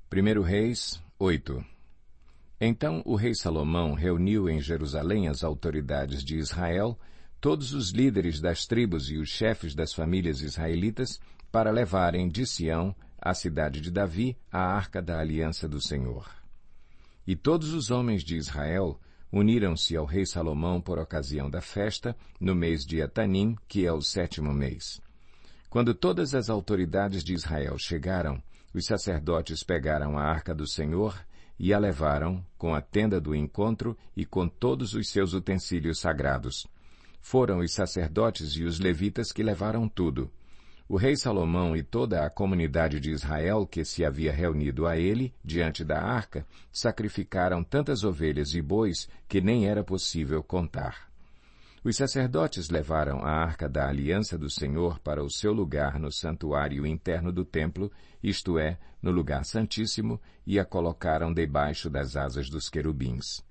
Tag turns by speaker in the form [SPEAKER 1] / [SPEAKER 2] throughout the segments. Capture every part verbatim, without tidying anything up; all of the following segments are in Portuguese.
[SPEAKER 1] primeiro Reis oito. Então o rei Salomão reuniu em Jerusalém as autoridades de Israel, todos os líderes das tribos e os chefes das famílias israelitas, para levarem de Sião, a cidade de Davi, a arca da aliança do Senhor. E todos os homens de Israel uniram-se ao rei Salomão por ocasião da festa, no mês de Etanim, que é o sétimo mês. Quando todas as autoridades de Israel chegaram, os sacerdotes pegaram a arca do Senhor e a levaram, com a tenda do encontro e com todos os seus utensílios sagrados. Foram os sacerdotes e os levitas que levaram tudo. O rei Salomão e toda a comunidade de Israel que se havia reunido a ele, diante da arca, sacrificaram tantas ovelhas e bois que nem era possível contar. Os sacerdotes levaram a arca da aliança do Senhor para o seu lugar no santuário interno do templo, isto é, no lugar santíssimo, e a colocaram debaixo das asas dos querubins.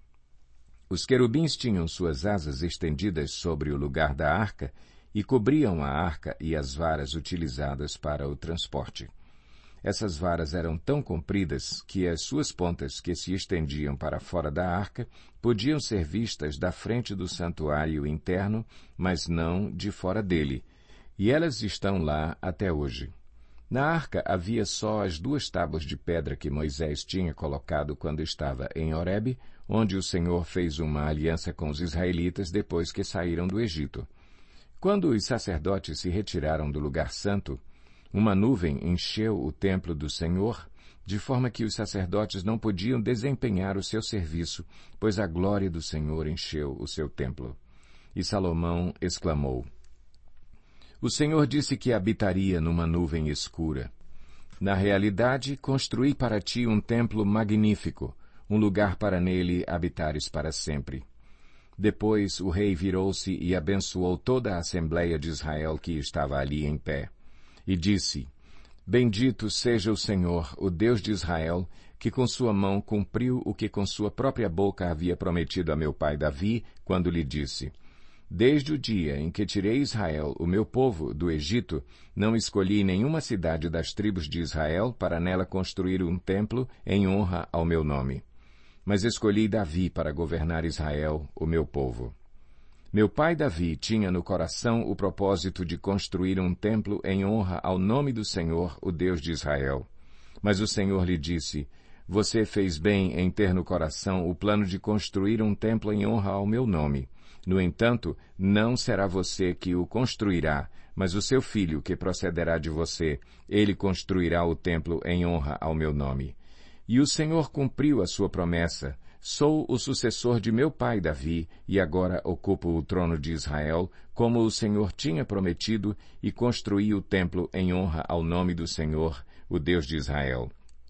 [SPEAKER 1] Os querubins tinham suas asas estendidas sobre o lugar da arca e cobriam a arca e as varas utilizadas para o transporte. Essas varas eram tão compridas que as suas pontas, que se estendiam para fora da arca, podiam ser vistas da frente do santuário interno, mas não de fora dele, e elas estão lá até hoje. Na arca havia só as duas tábuas de pedra que Moisés tinha colocado quando estava em Horebe, onde o Senhor fez uma aliança com os israelitas depois que saíram do Egito. Quando os sacerdotes se retiraram do lugar santo, uma nuvem encheu o templo do Senhor, de forma que os sacerdotes não podiam desempenhar o seu serviço, pois a glória do Senhor encheu o seu templo. E Salomão exclamou: O Senhor disse que habitaria numa nuvem escura. Na realidade, construí para ti um templo magnífico, um lugar para nele habitares para sempre. Depois o rei virou-se e abençoou toda a Assembleia de Israel que estava ali em pé. E disse: Bendito seja o Senhor, o Deus de Israel, que com sua mão cumpriu o que com sua própria boca havia prometido a meu pai Davi, quando lhe disse: Desde o dia em que tirei Israel, o meu povo, do Egito, não escolhi nenhuma cidade das tribos de Israel para nela construir um templo em honra ao meu nome. Mas escolhi Davi para governar Israel, o meu povo. Meu pai Davi tinha no coração o propósito de construir um templo em honra ao nome do Senhor, o Deus de Israel. Mas o Senhor lhe disse: Você fez bem em ter no coração o plano de construir um templo em honra ao meu nome. No entanto, não será você que o construirá, mas o seu filho que procederá de você. Ele construirá o templo em honra ao meu nome. E o Senhor cumpriu a sua promessa. Sou o sucessor de meu pai Davi, e agora ocupo o trono de Israel, como o Senhor tinha prometido, e construí o templo em honra ao nome do Senhor, o Deus de Israel.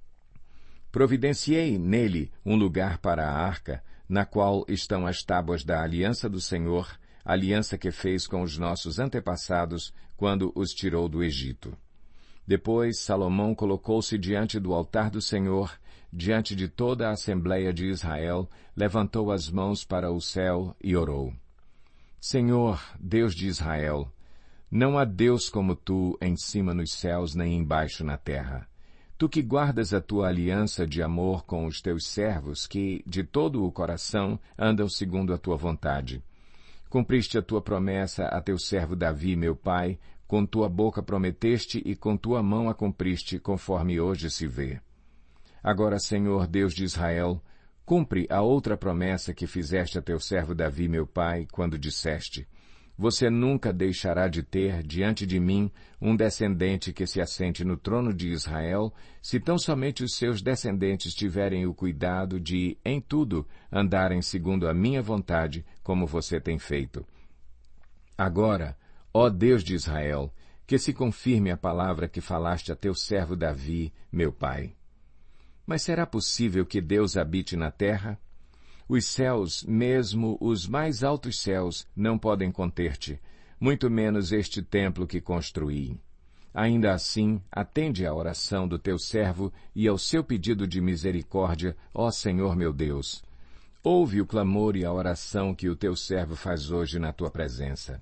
[SPEAKER 1] Providenciei nele um lugar para a arca, na qual estão as tábuas da aliança do Senhor, aliança que fez com os nossos antepassados quando os tirou do Egito. Depois Salomão colocou-se diante do altar do Senhor, diante de toda a Assembleia de Israel, levantou as mãos para o céu e orou. Senhor, Deus de Israel, não há Deus como tu em cima nos céus nem embaixo na terra. Tu que guardas a tua aliança de amor com os teus servos, que, de todo o coração, andam segundo a tua vontade. Cumpriste a tua promessa a teu servo Davi, meu pai, com tua boca prometeste e com tua mão a cumpriste, conforme hoje se vê. Agora, Senhor, Deus de Israel, cumpre a outra promessa que fizeste a teu servo Davi, meu pai, quando disseste: Você nunca deixará de ter, diante de mim, um descendente que se assente no trono de Israel, se tão somente os seus descendentes tiverem o cuidado de, em tudo, andarem segundo a minha vontade, como você tem feito. Agora, ó Deus de Israel, que se confirme a palavra que falaste a teu servo Davi, meu pai. Mas será possível que Deus habite na terra? Os céus, mesmo os mais altos céus, não podem conter-te, muito menos este templo que construí. Ainda assim, atende à oração do teu servo e ao seu pedido de misericórdia, ó Senhor meu Deus. Ouve o clamor e a oração que o teu servo faz hoje na tua presença.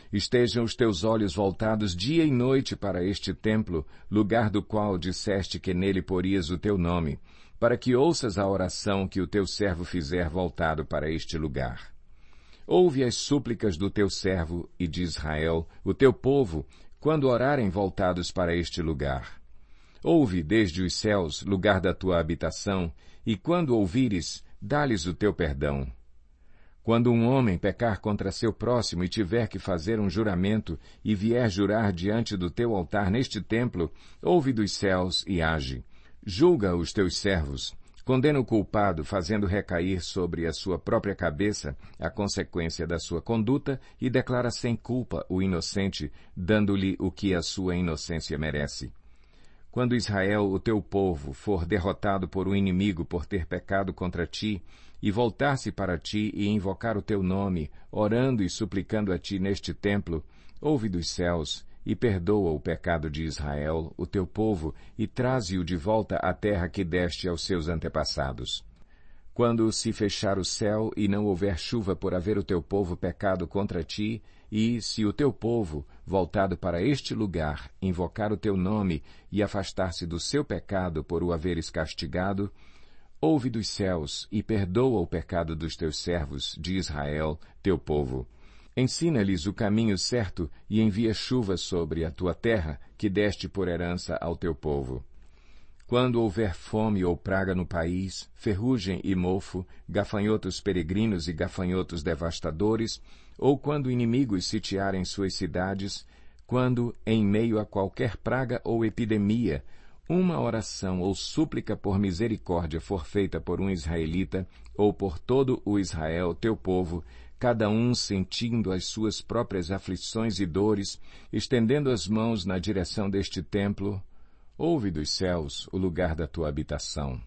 [SPEAKER 1] Estejam os teus olhos voltados dia e noite para este templo, lugar do qual disseste que nele porias o teu nome, para que ouças a oração que o teu servo fizer voltado para este lugar. Ouve as súplicas do teu servo e de Israel, o teu povo, quando orarem voltados para este lugar. Ouve desde os céus, lugar da tua habitação, e quando ouvires, dá-lhes o teu perdão. Quando um homem pecar contra seu próximo e tiver que fazer um juramento e vier jurar diante do teu altar neste templo, ouve dos céus e age. Julga os teus servos, condena o culpado, fazendo recair sobre a sua própria cabeça a consequência da sua conduta e declara sem culpa o inocente, dando-lhe o que a sua inocência merece. Quando Israel, o teu povo, for derrotado por um inimigo por ter pecado contra ti, e voltar-se para ti e invocar o teu nome, orando e suplicando a ti neste templo, ouve dos céus e perdoa o pecado de Israel, o teu povo, e traze-o de volta à terra que deste aos seus antepassados. Quando se fechar o céu e não houver chuva por haver o teu povo pecado contra ti, e, se o teu povo, voltado para este lugar, invocar o teu nome e afastar-se do seu pecado por o haveres castigado, ouve dos céus e perdoa o pecado dos teus servos, de Israel, teu povo. Ensina-lhes o caminho certo e envia chuva sobre a tua terra, que deste por herança ao teu povo. Quando houver fome ou praga no país, ferrugem e mofo, gafanhotos peregrinos e gafanhotos devastadores, ou quando inimigos sitiarem suas cidades, quando, em meio a qualquer praga ou epidemia, uma oração ou súplica por misericórdia for feita por um israelita, ou por todo o Israel, teu povo, cada um sentindo as suas próprias aflições e dores, estendendo as mãos na direção deste templo, ouve dos céus o lugar da tua habitação.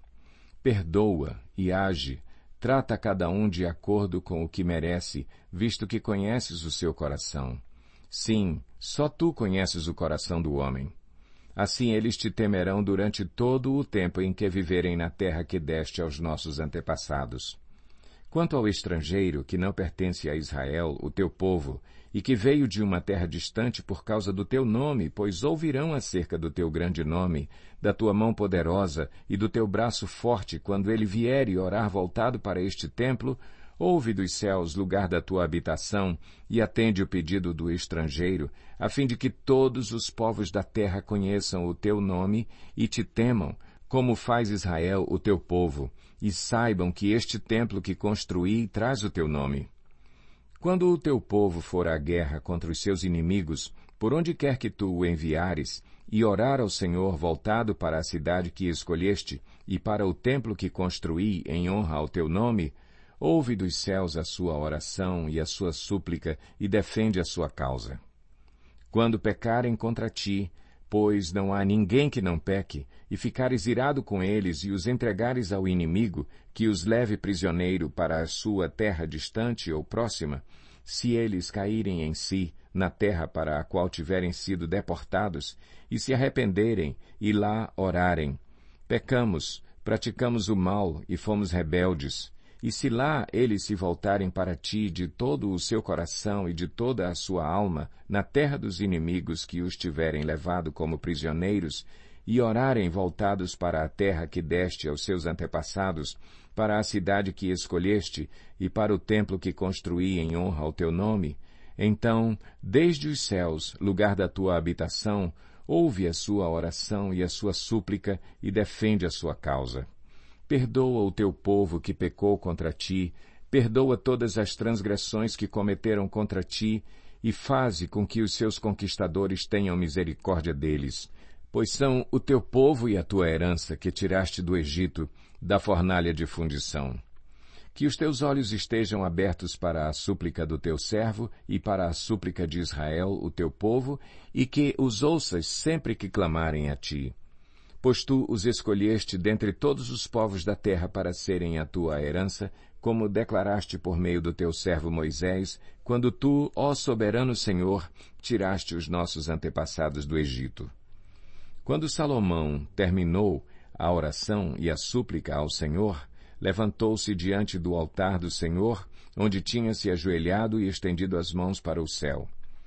[SPEAKER 1] Perdoa e age, trata cada um de acordo com o que merece, visto que conheces o seu coração. Sim, só tu conheces o coração do homem. Assim eles te temerão durante todo o tempo em que viverem na terra que deste aos nossos antepassados. Quanto ao estrangeiro, que não pertence a Israel, o teu povo, e que veio de uma terra distante por causa do teu nome, pois ouvirão acerca do teu grande nome, da tua mão poderosa e do teu braço forte, quando ele vier e orar voltado para este templo, ouve dos céus, lugar da tua habitação, e atende o pedido do estrangeiro, a fim de que todos os povos da terra conheçam o teu nome e te temam, como faz Israel, o teu povo, e saibam que este templo que construí traz o teu nome. Quando o teu povo for à guerra contra os seus inimigos, por onde quer que tu o enviares, e orar ao Senhor voltado para a cidade que escolheste e para o templo que construí em honra ao teu nome, ouve dos céus a sua oração e a sua súplica e defende a sua causa. Quando pecarem contra ti, pois não há ninguém que não peque, e ficares irado com eles e os entregares ao inimigo, que os leve prisioneiro para a sua terra distante ou próxima, se eles caírem em si, na terra para a qual tiverem sido deportados, e se arrependerem e lá orarem, pecamos, praticamos o mal e fomos rebeldes, e se lá eles se voltarem para ti de todo o seu coração e de toda a sua alma, na terra dos inimigos que os tiverem levado como prisioneiros, e orarem voltados para a terra que deste aos seus antepassados, para a cidade que escolheste e para o templo que construí em honra ao teu nome, então, desde os céus, lugar da tua habitação, ouve a sua oração e a sua súplica e defende a sua causa. Perdoa o teu povo que pecou contra ti, perdoa todas as transgressões que cometeram contra ti, e faze com que os seus conquistadores tenham misericórdia deles, pois são o teu povo e a tua herança que tiraste do Egito, da fornalha de fundição. Que os teus olhos estejam abertos para a súplica do teu servo e para a súplica de Israel, o teu povo, e que os ouças sempre que clamarem a ti. Pois tu os escolheste dentre todos os povos da terra para serem a tua herança, como declaraste por meio do teu servo Moisés, quando tu, ó soberano Senhor, tiraste os nossos antepassados do Egito. Quando Salomão terminou a oração e a súplica ao Senhor, levantou-se diante do altar do Senhor, onde tinha se ajoelhado e estendido as mãos para o céu.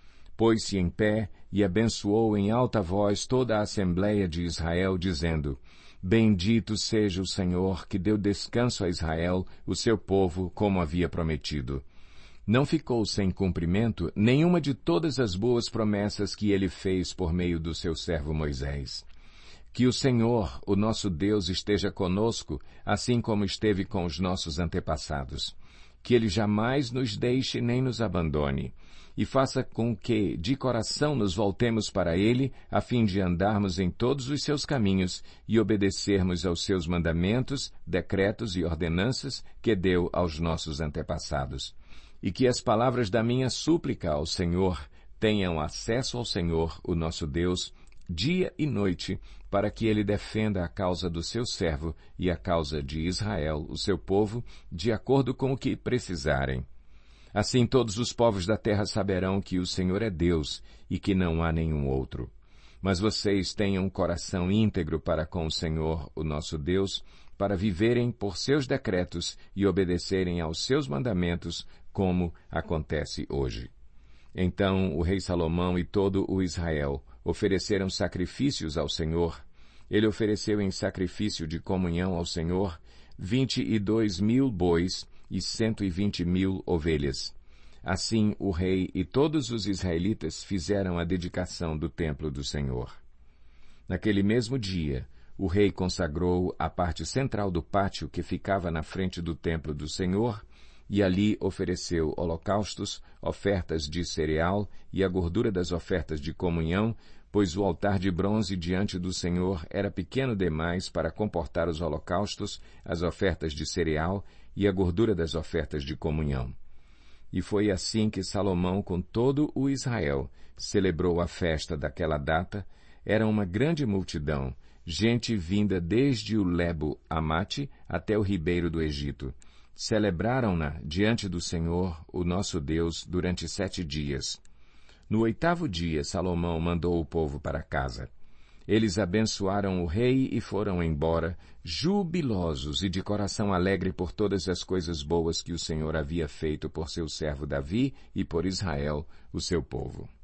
[SPEAKER 1] pôs-se em pé e abençoou em alta voz toda a Assembleia de Israel, dizendo: Bendito seja o Senhor, que deu descanso a Israel, o seu povo, como havia prometido. Não ficou sem cumprimento nenhuma de todas as boas promessas que ele fez por meio do seu servo Moisés. Que o Senhor, o nosso Deus, esteja conosco, assim como esteve com os nossos antepassados. Que ele jamais nos deixe nem nos abandone, e faça com que, de coração, nos voltemos para ele, a fim de andarmos em todos os seus caminhos e obedecermos aos seus mandamentos, decretos e ordenanças que deu aos nossos antepassados. E que as palavras da minha súplica ao Senhor tenham acesso ao Senhor, o nosso Deus, dia e noite, para que ele defenda a causa do seu servo e a causa de Israel, o seu povo, de acordo com o que precisarem. Assim todos os povos da terra saberão que o Senhor é Deus e que não há nenhum outro. Mas vocês tenham um coração íntegro para com o Senhor, o nosso Deus, para viverem por seus decretos e obedecerem aos seus mandamentos, como acontece hoje. Então o rei Salomão e todo o Israel ofereceram sacrifícios ao Senhor. Ele ofereceu em sacrifício de comunhão ao Senhor vinte e dois mil bois e cento e vinte mil ovelhas. Assim o rei e todos os israelitas fizeram a dedicação do templo do Senhor. Naquele mesmo dia, o rei consagrou a parte central do pátio que ficava na frente do templo do Senhor, e ali ofereceu holocaustos, ofertas de cereal e a gordura das ofertas de comunhão, pois o altar de bronze diante do Senhor era pequeno demais para comportar os holocaustos, as ofertas de cereal e a gordura das ofertas de comunhão. E foi assim que Salomão, com todo o Israel, celebrou a festa daquela data. Era uma grande multidão, gente vinda desde o Lebo Amate até o ribeiro do Egito. Celebraram-na diante do Senhor, o nosso Deus, durante sete dias. No oitavo dia, Salomão mandou o povo para casa. Eles abençoaram o rei e foram embora, jubilosos e de coração alegre por todas as coisas boas que o Senhor havia feito por seu servo Davi e por Israel, o seu povo.